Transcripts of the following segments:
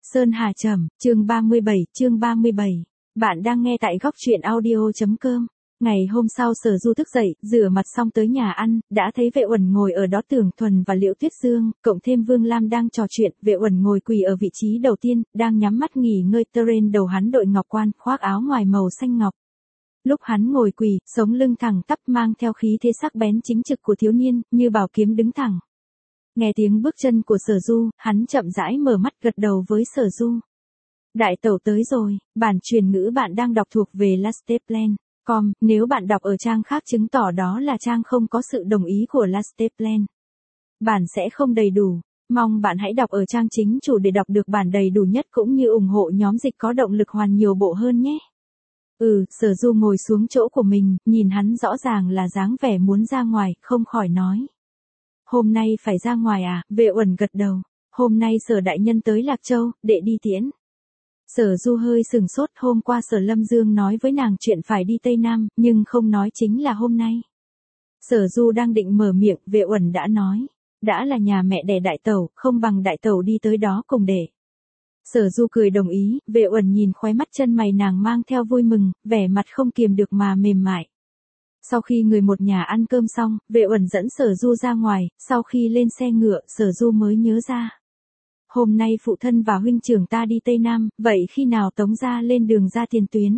Sơn Hà Trầm, chương 37. Bạn đang nghe tại góc truyện audio.com. Ngày hôm sau Sở Du thức dậy, rửa mặt xong tới nhà ăn, đã thấy Vệ Uẩn ngồi ở đó. Tưởng Thuần và Liễu Tuyết Dương, cộng thêm Vương Lam đang trò chuyện. Vệ Uẩn ngồi quỳ ở vị trí đầu tiên, đang nhắm mắt nghỉ ngơi. Trên đầu hắn đội ngọc quan, khoác áo ngoài màu xanh ngọc. Lúc hắn ngồi quỳ, sống lưng thẳng tắp, mang theo khí thế sắc bén chính trực của thiếu niên, như bảo kiếm đứng thẳng. Nghe tiếng bước chân của Sở Du, hắn chậm rãi mở mắt, gật đầu với Sở Du. Đại tẩu tới rồi. Bản truyền ngữ bạn đang đọc thuộc về Lasteplan.com, nếu bạn đọc ở trang khác chứng tỏ đó là trang không có sự đồng ý của Lasteplan. Bản sẽ không đầy đủ. Mong bạn hãy đọc ở trang chính chủ để đọc được bản đầy đủ nhất, cũng như ủng hộ nhóm dịch có động lực hoàn nhiều bộ hơn nhé. Sở Du ngồi xuống chỗ của mình, nhìn hắn rõ ràng là dáng vẻ muốn ra ngoài, không khỏi nói. Hôm nay phải ra ngoài à? Vệ Uẩn gật đầu. Hôm nay Sở đại nhân tới Lạc Châu, đệ đi tiễn. Sở Du hơi sừng sốt, hôm qua Sở Lâm Dương nói với nàng chuyện phải đi Tây Nam, nhưng không nói chính là hôm nay. Sở Du đang định mở miệng, Vệ Uẩn đã nói. Đã là nhà mẹ đẻ đại tẩu, không bằng đại tẩu đi tới đó cùng để. Sở Du cười đồng ý, Vệ Uẩn nhìn khóe mắt chân mày nàng mang theo vui mừng, vẻ mặt không kiềm được mà mềm mại. Sau khi người một nhà ăn cơm xong, Vệ Uẩn dẫn Sở Du ra ngoài, sau khi lên xe ngựa, Sở Du mới nhớ ra. Hôm nay phụ thân và huynh trưởng ta đi Tây Nam, vậy khi nào Tống gia lên đường ra tiền tuyến?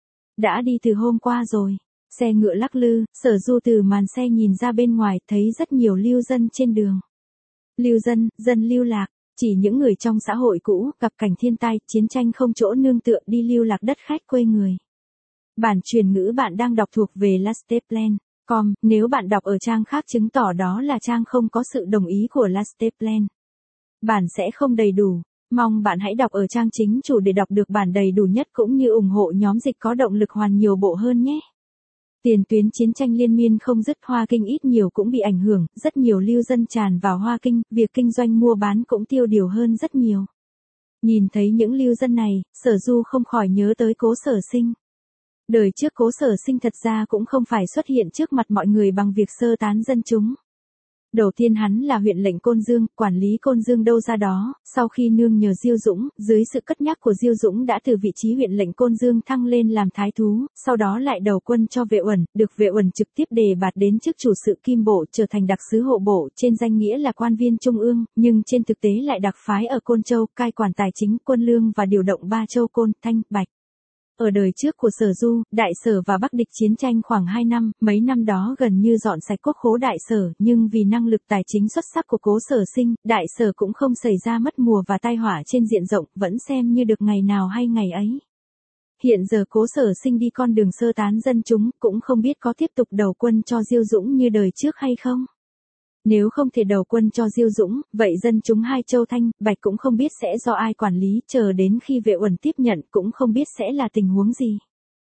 Đã đi từ hôm qua rồi. Xe ngựa lắc lư, Sở Du từ màn xe nhìn ra bên ngoài, thấy rất nhiều lưu dân trên đường. Lưu dân, dân lưu lạc, chỉ những người trong xã hội cũ, gặp cảnh thiên tai, chiến tranh không chỗ nương tựa, đi lưu lạc đất khách quê người. Bản truyền ngữ bạn đang đọc thuộc về Lasteplan.com, nếu bạn đọc ở trang khác chứng tỏ đó là trang không có sự đồng ý của Lasteplan. Bản sẽ không đầy đủ. Mong bạn hãy đọc ở trang chính chủ để đọc được bản đầy đủ nhất, cũng như ủng hộ nhóm dịch có động lực hoàn nhiều bộ hơn nhé. Tiền tuyến chiến tranh liên miên không dứt, Hoa Kinh ít nhiều cũng bị ảnh hưởng, rất nhiều lưu dân tràn vào Hoa Kinh, việc kinh doanh mua bán cũng tiêu điều hơn rất nhiều. Nhìn thấy những lưu dân này, Sở Du không khỏi nhớ tới Cố Sở Sinh. Đời trước Cố Sở Sinh thật ra cũng không phải xuất hiện trước mặt mọi người bằng việc sơ tán dân chúng. Đầu tiên hắn là huyện lệnh Côn Dương, quản lý Côn Dương đâu ra đó, sau khi nương nhờ Diêu Dũng, dưới sự cất nhắc của Diêu Dũng đã từ vị trí huyện lệnh Côn Dương thăng lên làm thái thú, sau đó lại đầu quân cho Vệ Uẩn, được Vệ Uẩn trực tiếp đề bạt đến chức chủ sự Kim Bộ, trở thành đặc sứ hộ bộ, trên danh nghĩa là quan viên trung ương, nhưng trên thực tế lại đặc phái ở Côn Châu, cai quản tài chính, quân lương và điều động ba châu Côn, Thanh, Bạch. Ở đời trước của Sở Du, Đại Sở và Bắc địch chiến tranh khoảng 2 năm, mấy năm đó gần như dọn sạch quốc khố Đại Sở, nhưng vì năng lực tài chính xuất sắc của Cố Sở Sinh, Đại Sở cũng không xảy ra mất mùa và tai họa trên diện rộng, vẫn xem như được ngày nào hay ngày ấy. Hiện giờ Cố Sở Sinh đi con đường sơ tán dân chúng, cũng không biết có tiếp tục đầu quân cho Diêu Dũng như đời trước hay không. Nếu không thể đầu quân cho Diêu Dũng, vậy dân chúng hai châu Thanh, Bạch cũng không biết sẽ do ai quản lý, chờ đến khi Vệ Uẩn tiếp nhận cũng không biết sẽ là tình huống gì.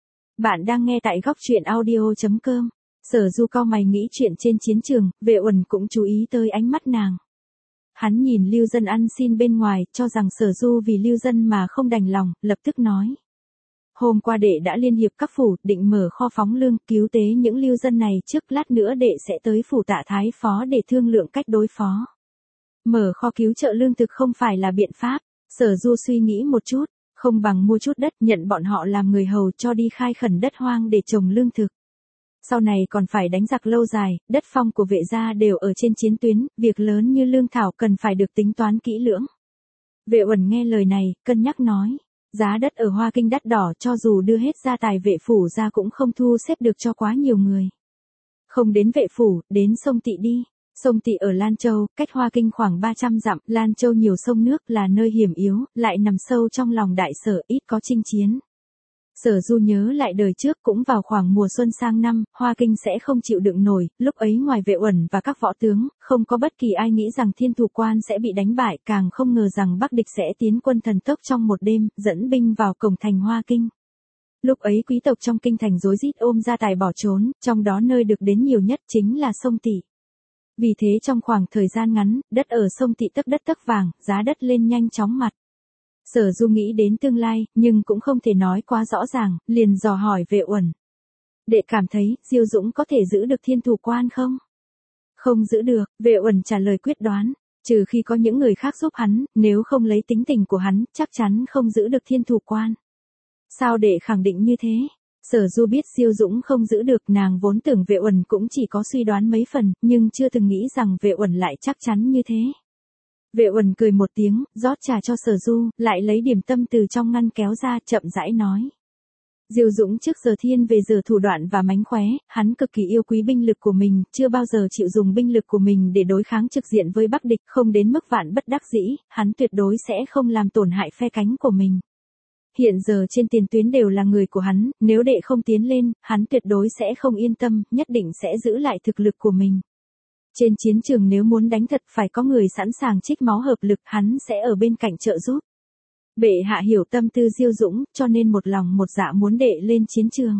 Bạn đang nghe tại góc truyện audio.com. Sở Du cau mày nghĩ chuyện trên chiến trường, Vệ Uẩn cũng chú ý tới ánh mắt nàng. Hắn nhìn lưu dân ăn xin bên ngoài, cho rằng Sở Du vì lưu dân mà không đành lòng, lập tức nói. Hôm qua đệ đã liên hiệp các phủ, định mở kho phóng lương, cứu tế những lưu dân này trước, lát nữa đệ sẽ tới phủ Tạ Thái Phó để thương lượng cách đối phó. Mở kho cứu trợ lương thực không phải là biện pháp. Sở Du suy nghĩ một chút, không bằng mua chút đất, nhận bọn họ làm người hầu cho đi khai khẩn đất hoang để trồng lương thực. Sau này còn phải đánh giặc lâu dài, đất phong của Vệ gia đều ở trên chiến tuyến, việc lớn như lương thảo cần phải được tính toán kỹ lưỡng. Vệ Uẩn nghe lời này, cân nhắc nói. Giá đất ở Hoa Kinh đắt đỏ, cho dù đưa hết gia tài Vệ phủ ra cũng không thu xếp được cho quá nhiều người. Không đến Vệ phủ, đến sông Tị đi. Sông Tị ở Lan Châu, cách Hoa Kinh khoảng 300 dặm, Lan Châu nhiều sông nước, là nơi hiểm yếu, lại nằm sâu trong lòng Đại Sở, ít có chinh chiến. Sở Du nhớ lại đời trước, cũng vào khoảng mùa xuân sang năm, Hoa Kinh sẽ không chịu đựng nổi, lúc ấy ngoài Vệ Uẩn và các võ tướng, không có bất kỳ ai nghĩ rằng Thiên Thủ Quan sẽ bị đánh bại, càng không ngờ rằng Bắc địch sẽ tiến quân thần tốc trong một đêm, dẫn binh vào cổng thành Hoa Kinh. Lúc ấy quý tộc trong kinh thành rối rít ôm gia tài bỏ trốn, trong đó nơi được đến nhiều nhất chính là sông Tị. Vì thế trong khoảng thời gian ngắn, đất ở sông Tị tấc đất tấc vàng, giá đất lên nhanh chóng mặt. Sở Du nghĩ đến tương lai, nhưng cũng không thể nói quá rõ ràng, liền dò hỏi Vệ Uẩn. Đệ cảm thấy, Diêu Dũng có thể giữ được Thiên Thủ Quan không? Không giữ được, Vệ Uẩn trả lời quyết đoán. Trừ khi có những người khác giúp hắn, nếu không lấy tính tình của hắn, chắc chắn không giữ được thiên thủ quan. Sao để khẳng định như thế? Sở Du biết Diêu Dũng không giữ được, nàng vốn tưởng Vệ Uẩn cũng chỉ có suy đoán mấy phần, nhưng chưa từng nghĩ rằng Vệ Uẩn lại chắc chắn như thế. Vệ Uẩn cười một tiếng, rót trà cho Sở Du, lại lấy điểm tâm từ trong ngăn kéo ra, chậm rãi nói. Diêu Dũng trước giờ thiên về giờ thủ đoạn và mánh khóe, hắn cực kỳ yêu quý binh lực của mình, chưa bao giờ chịu dùng binh lực của mình để đối kháng trực diện với Bắc địch, không đến mức vạn bất đắc dĩ, hắn tuyệt đối sẽ không làm tổn hại phe cánh của mình. Hiện giờ trên tiền tuyến đều là người của hắn, nếu đệ không tiến lên, hắn tuyệt đối sẽ không yên tâm, nhất định sẽ giữ lại thực lực của mình. Trên chiến trường nếu muốn đánh thật phải có người sẵn sàng trích máu hợp lực, hắn sẽ ở bên cạnh trợ giúp. Bệ hạ hiểu tâm tư Diêu Dũng, cho nên một lòng một dạ muốn đệ lên chiến trường.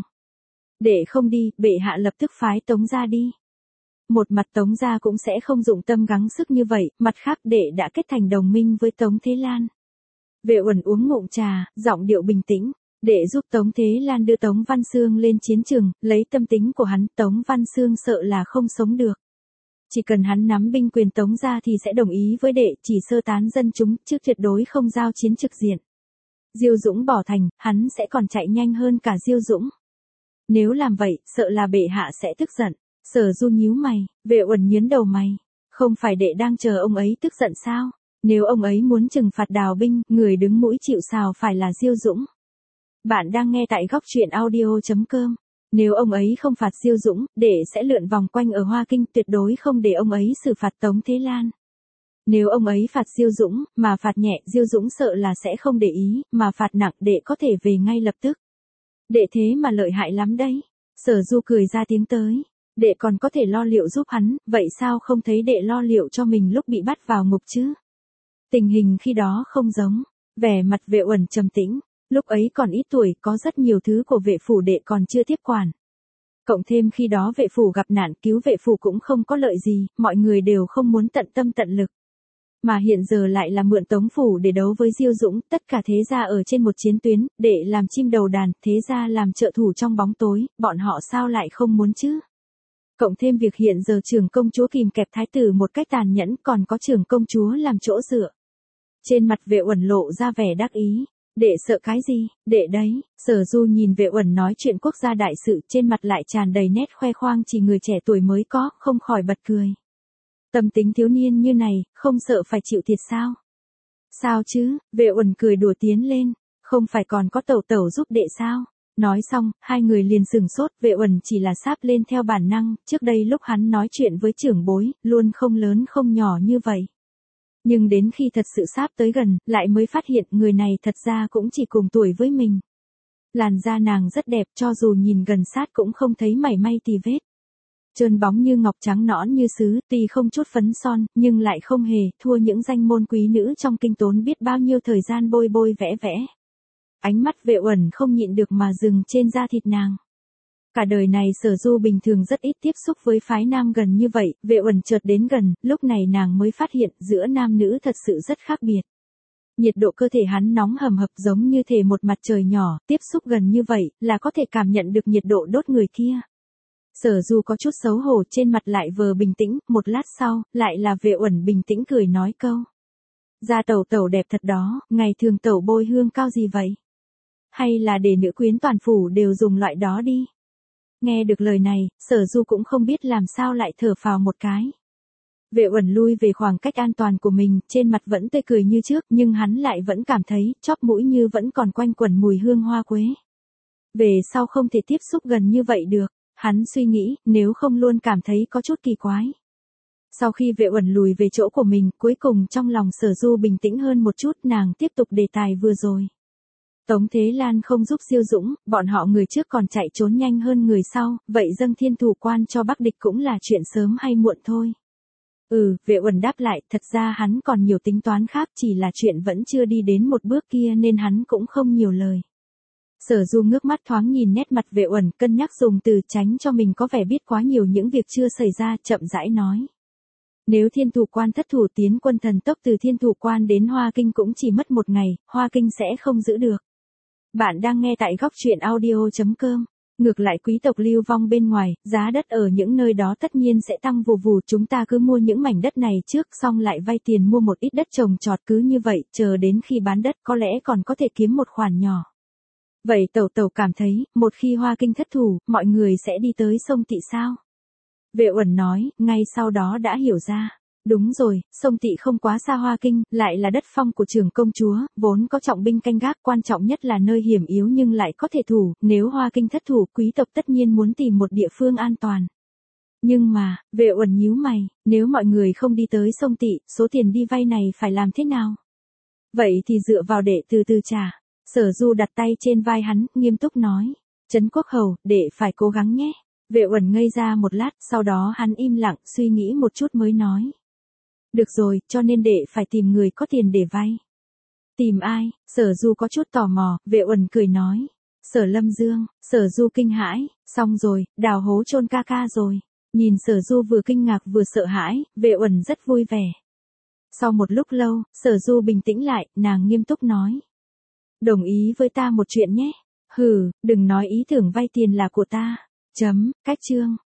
Đệ không đi, bệ hạ lập tức phái Tống gia đi. Một mặt Tống gia cũng sẽ không dụng tâm gắng sức như vậy, mặt khác đệ đã kết thành đồng minh với Tống Thế Lan. Vệ Uẩn uống ngụm trà, giọng điệu bình tĩnh, để giúp Tống Thế Lan đưa Tống Văn Xương lên chiến trường, lấy tâm tính của hắn, Tống Văn Xương sợ là không sống được. Chỉ cần hắn nắm binh quyền Tống ra thì sẽ đồng ý với đệ, chỉ sơ tán dân chúng, chứ tuyệt đối không giao chiến trực diện. Diêu Dũng bỏ thành, hắn sẽ còn chạy nhanh hơn cả Diêu Dũng. Nếu làm vậy, sợ là bệ hạ sẽ tức giận. Sở Du nhíu mày, Vệ Uẩn nhướng đầu mày. Không phải đệ đang chờ ông ấy tức giận sao? Nếu ông ấy muốn trừng phạt Đào binh, người đứng mũi chịu sào phải là Diêu Dũng. Bạn đang nghe tại góc truyện audio.com. Nếu ông ấy không phạt Diêu Dũng, đệ sẽ lượn vòng quanh ở Hoa Kinh, tuyệt đối không để ông ấy xử phạt Tống Thế Lan. Nếu ông ấy phạt Diêu Dũng, mà phạt nhẹ, Diêu Dũng sợ là sẽ không để ý, mà phạt nặng, đệ có thể về ngay lập tức. Đệ thế mà lợi hại lắm đấy. Sở Du cười ra tiếng tới. Đệ còn có thể lo liệu giúp hắn, vậy sao không thấy đệ lo liệu cho mình lúc bị bắt vào ngục chứ? Tình hình khi đó không giống. Vẻ mặt Vệ Uẩn trầm tĩnh. Lúc ấy còn ít tuổi, có rất nhiều thứ của vệ phủ đệ còn chưa tiếp quản. Cộng thêm khi đó vệ phủ gặp nạn, cứu vệ phủ cũng không có lợi gì, mọi người đều không muốn tận tâm tận lực. Mà hiện giờ lại là mượn Tống phủ để đấu với Diêu Dũng, tất cả thế gia ở trên một chiến tuyến, để làm chim đầu đàn, thế gia làm trợ thủ trong bóng tối, bọn họ sao lại không muốn chứ? Cộng thêm việc hiện giờ trưởng công chúa kìm kẹp thái tử một cách tàn nhẫn, còn có trưởng công chúa làm chỗ dựa. Trên mặt Vệ Uẩn lộ ra vẻ đắc ý. Đệ sợ cái gì, đệ đấy. Sở Du nhìn Vệ Uẩn nói chuyện quốc gia đại sự, trên mặt lại tràn đầy nét khoe khoang chỉ người trẻ tuổi mới có, không khỏi bật cười. Tâm tính thiếu niên như này, không sợ phải chịu thiệt sao? Sao chứ? Vệ Uẩn cười đùa tiến lên, không phải còn có Tẩu Tẩu giúp đệ sao? Nói xong, hai người liền sừng sốt, Vệ Uẩn chỉ là sáp lên theo bản năng, trước đây lúc hắn nói chuyện với trưởng bối, luôn không lớn không nhỏ như vậy. Nhưng đến khi thật sự sáp tới gần, lại mới phát hiện người này thật ra cũng chỉ cùng tuổi với mình. Làn da nàng rất đẹp, cho dù nhìn gần sát cũng không thấy mảy may tì vết. Trơn bóng như ngọc, trắng nõn như sứ, tuy không chút phấn son, nhưng lại không hề thua những danh môn quý nữ trong kinh tốn biết bao nhiêu thời gian bôi bôi vẽ vẽ. Ánh mắt Vệ Uẩn không nhịn được mà dừng trên da thịt nàng. Cả đời này Sở Du bình thường rất ít tiếp xúc với phái nam gần như vậy, Vệ Uẩn chợt đến gần, lúc này nàng mới phát hiện giữa nam nữ thật sự rất khác biệt. Nhiệt độ cơ thể hắn nóng hầm hập giống như thể một mặt trời nhỏ, tiếp xúc gần như vậy là có thể cảm nhận được nhiệt độ đốt người kia. Sở Du có chút xấu hổ, trên mặt lại vờ bình tĩnh, một lát sau, lại là Vệ Uẩn bình tĩnh cười nói câu. Da Tẩu Tẩu đẹp thật đó, ngày thường Tẩu bôi hương cao gì vậy? Hay là để nữ quyến toàn phủ đều dùng loại đó đi? Nghe được lời này, Sở Du cũng không biết làm sao lại thở phào một cái. Vệ Uẩn lui về khoảng cách an toàn của mình, trên mặt vẫn tươi cười như trước, nhưng hắn lại vẫn cảm thấy chóp mũi như vẫn còn quanh quẩn mùi hương hoa quế. Về sau không thể tiếp xúc gần như vậy được, hắn suy nghĩ, nếu không luôn cảm thấy có chút kỳ quái. Sau khi Vệ Uẩn lùi về chỗ của mình, cuối cùng trong lòng Sở Du bình tĩnh hơn một chút, nàng tiếp tục đề tài vừa rồi. Tống Thế Lan không giúp Diêu Dũng, bọn họ người trước còn chạy trốn nhanh hơn người sau, vậy dâng thiên thủ quan cho Bắc địch cũng là chuyện sớm hay muộn thôi. Vệ Uẩn đáp lại, thật ra hắn còn nhiều tính toán khác, chỉ là chuyện vẫn chưa đi đến một bước kia nên hắn cũng không nhiều lời. Sở Du ngước mắt thoáng nhìn nét mặt Vệ Uẩn, cân nhắc dùng từ tránh cho mình có vẻ biết quá nhiều những việc chưa xảy ra, chậm rãi nói. Nếu thiên thủ quan thất thủ, tiến quân thần tốc từ thiên thủ quan đến Hoa Kinh cũng chỉ mất một ngày, Hoa Kinh sẽ không giữ được. Bạn đang nghe tại góc truyện audio.com. Ngược lại quý tộc lưu vong bên ngoài, giá đất ở những nơi đó tất nhiên sẽ tăng vù vù, chúng ta cứ mua những mảnh đất này trước xong lại vay tiền mua một ít đất trồng trọt, cứ như vậy, chờ đến khi bán đất có lẽ còn có thể kiếm một khoản nhỏ. Vậy Tẩu Tẩu cảm thấy, một khi Hoa Kinh thất thủ, mọi người sẽ đi tới sông Tị sao? Vệ Uẩn nói, ngay sau đó đã hiểu ra. Đúng rồi, sông Tị không quá xa Hoa Kinh, lại là đất phong của Trường công chúa, vốn có trọng binh canh gác, quan trọng nhất là nơi hiểm yếu nhưng lại có thể thủ, nếu Hoa Kinh thất thủ, quý tộc tất nhiên muốn tìm một địa phương an toàn. Nhưng mà, Vệ Uẩn nhíu mày, nếu mọi người không đi tới sông Tị, số tiền đi vay này phải làm thế nào? Vậy thì dựa vào đệ từ từ trả. Sở Du đặt tay trên vai hắn, nghiêm túc nói. Trấn Quốc Hầu, đệ phải cố gắng nhé. Vệ Uẩn ngây ra một lát, sau đó hắn im lặng, suy nghĩ một chút mới nói. Được rồi, cho nên đệ phải tìm người có tiền để vay. Tìm ai? Sở Du có chút tò mò, Vệ Uẩn cười nói. Sở Lâm Dương. Sở Du kinh hãi, xong rồi, đào hố chôn ca ca rồi. Nhìn Sở Du vừa kinh ngạc vừa sợ hãi, Vệ Uẩn rất vui vẻ. Sau một lúc lâu, Sở Du bình tĩnh lại, nàng nghiêm túc nói. Đồng ý với ta một chuyện nhé. Hừ, đừng nói ý tưởng vay tiền là của ta. Cách chương.